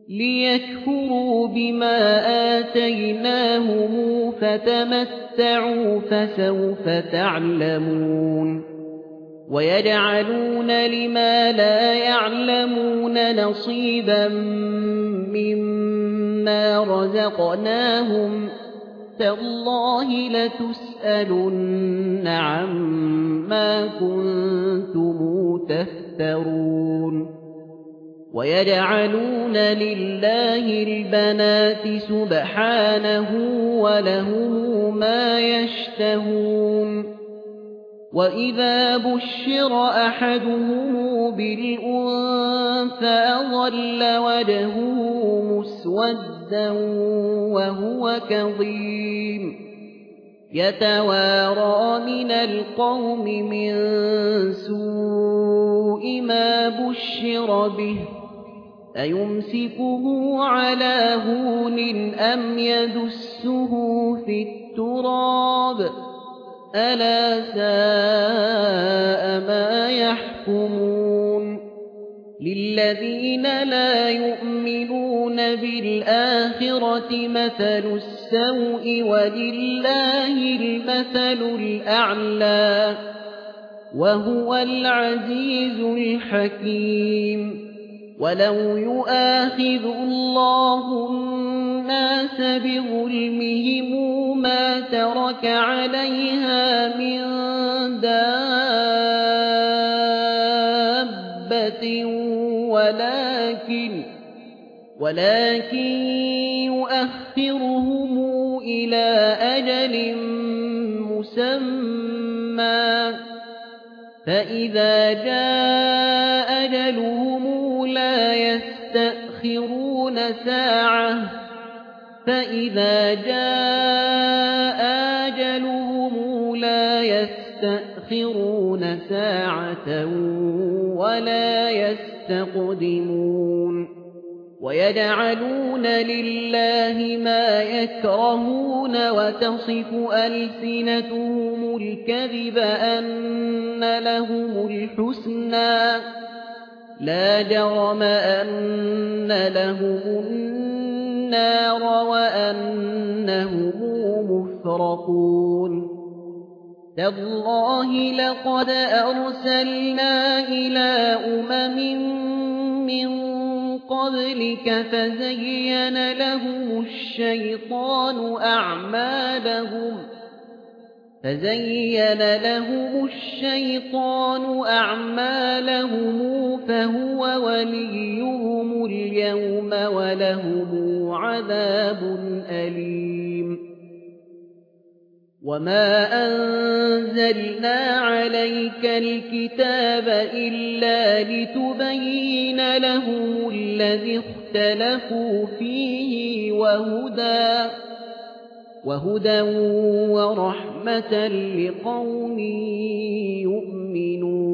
ليكفروا بما آتيناهم فتمتعوا فسوف تعلمون ويجعلون لما لا يعلمون نصيبا مما رزقناهم تالله لتسألن عما كنتم تفترون ويجعلون لله البنات سبحانه ولهم ما يشتهون وإذا بشر أحدهم بالأنثى ظل وجهه مسودا وهو كظيم يتوارى من القوم من سوء ما بشر به أيمسكه على هون أم يدسه في التراب ألا ساء ما يحكمون للذين لا يؤمنون بالآخرة مثل السوء ولله المثل الأعلى وهو العزيز الحكيم ولو يؤاخذ الله الناس بظلمهم ما ترك عليها من دابة ولكن يؤخرهم إلى أجل مسمى فإذا جاء أجلهم لا يستأخرون ساعة فإذا جاء أجلهم لا يستأخرون ساعة ولا يستقدمون ويجعلون لله ما يكرهون وتصف ألسنتهم الكذب أن لهم الحسنى لا جرم أن لهم النار وأنهم مفرطون تالله لقد أرسلنا إلى من قبلك فزين لهم الشيطان أعمالهم فهو وليهم اليوم ولهم عذاب أليم وما أنزلنا عليك الكتاب إلا لتبين لهم الذي اختلفوا فيه وهدى ورحمة لقوم يؤمنون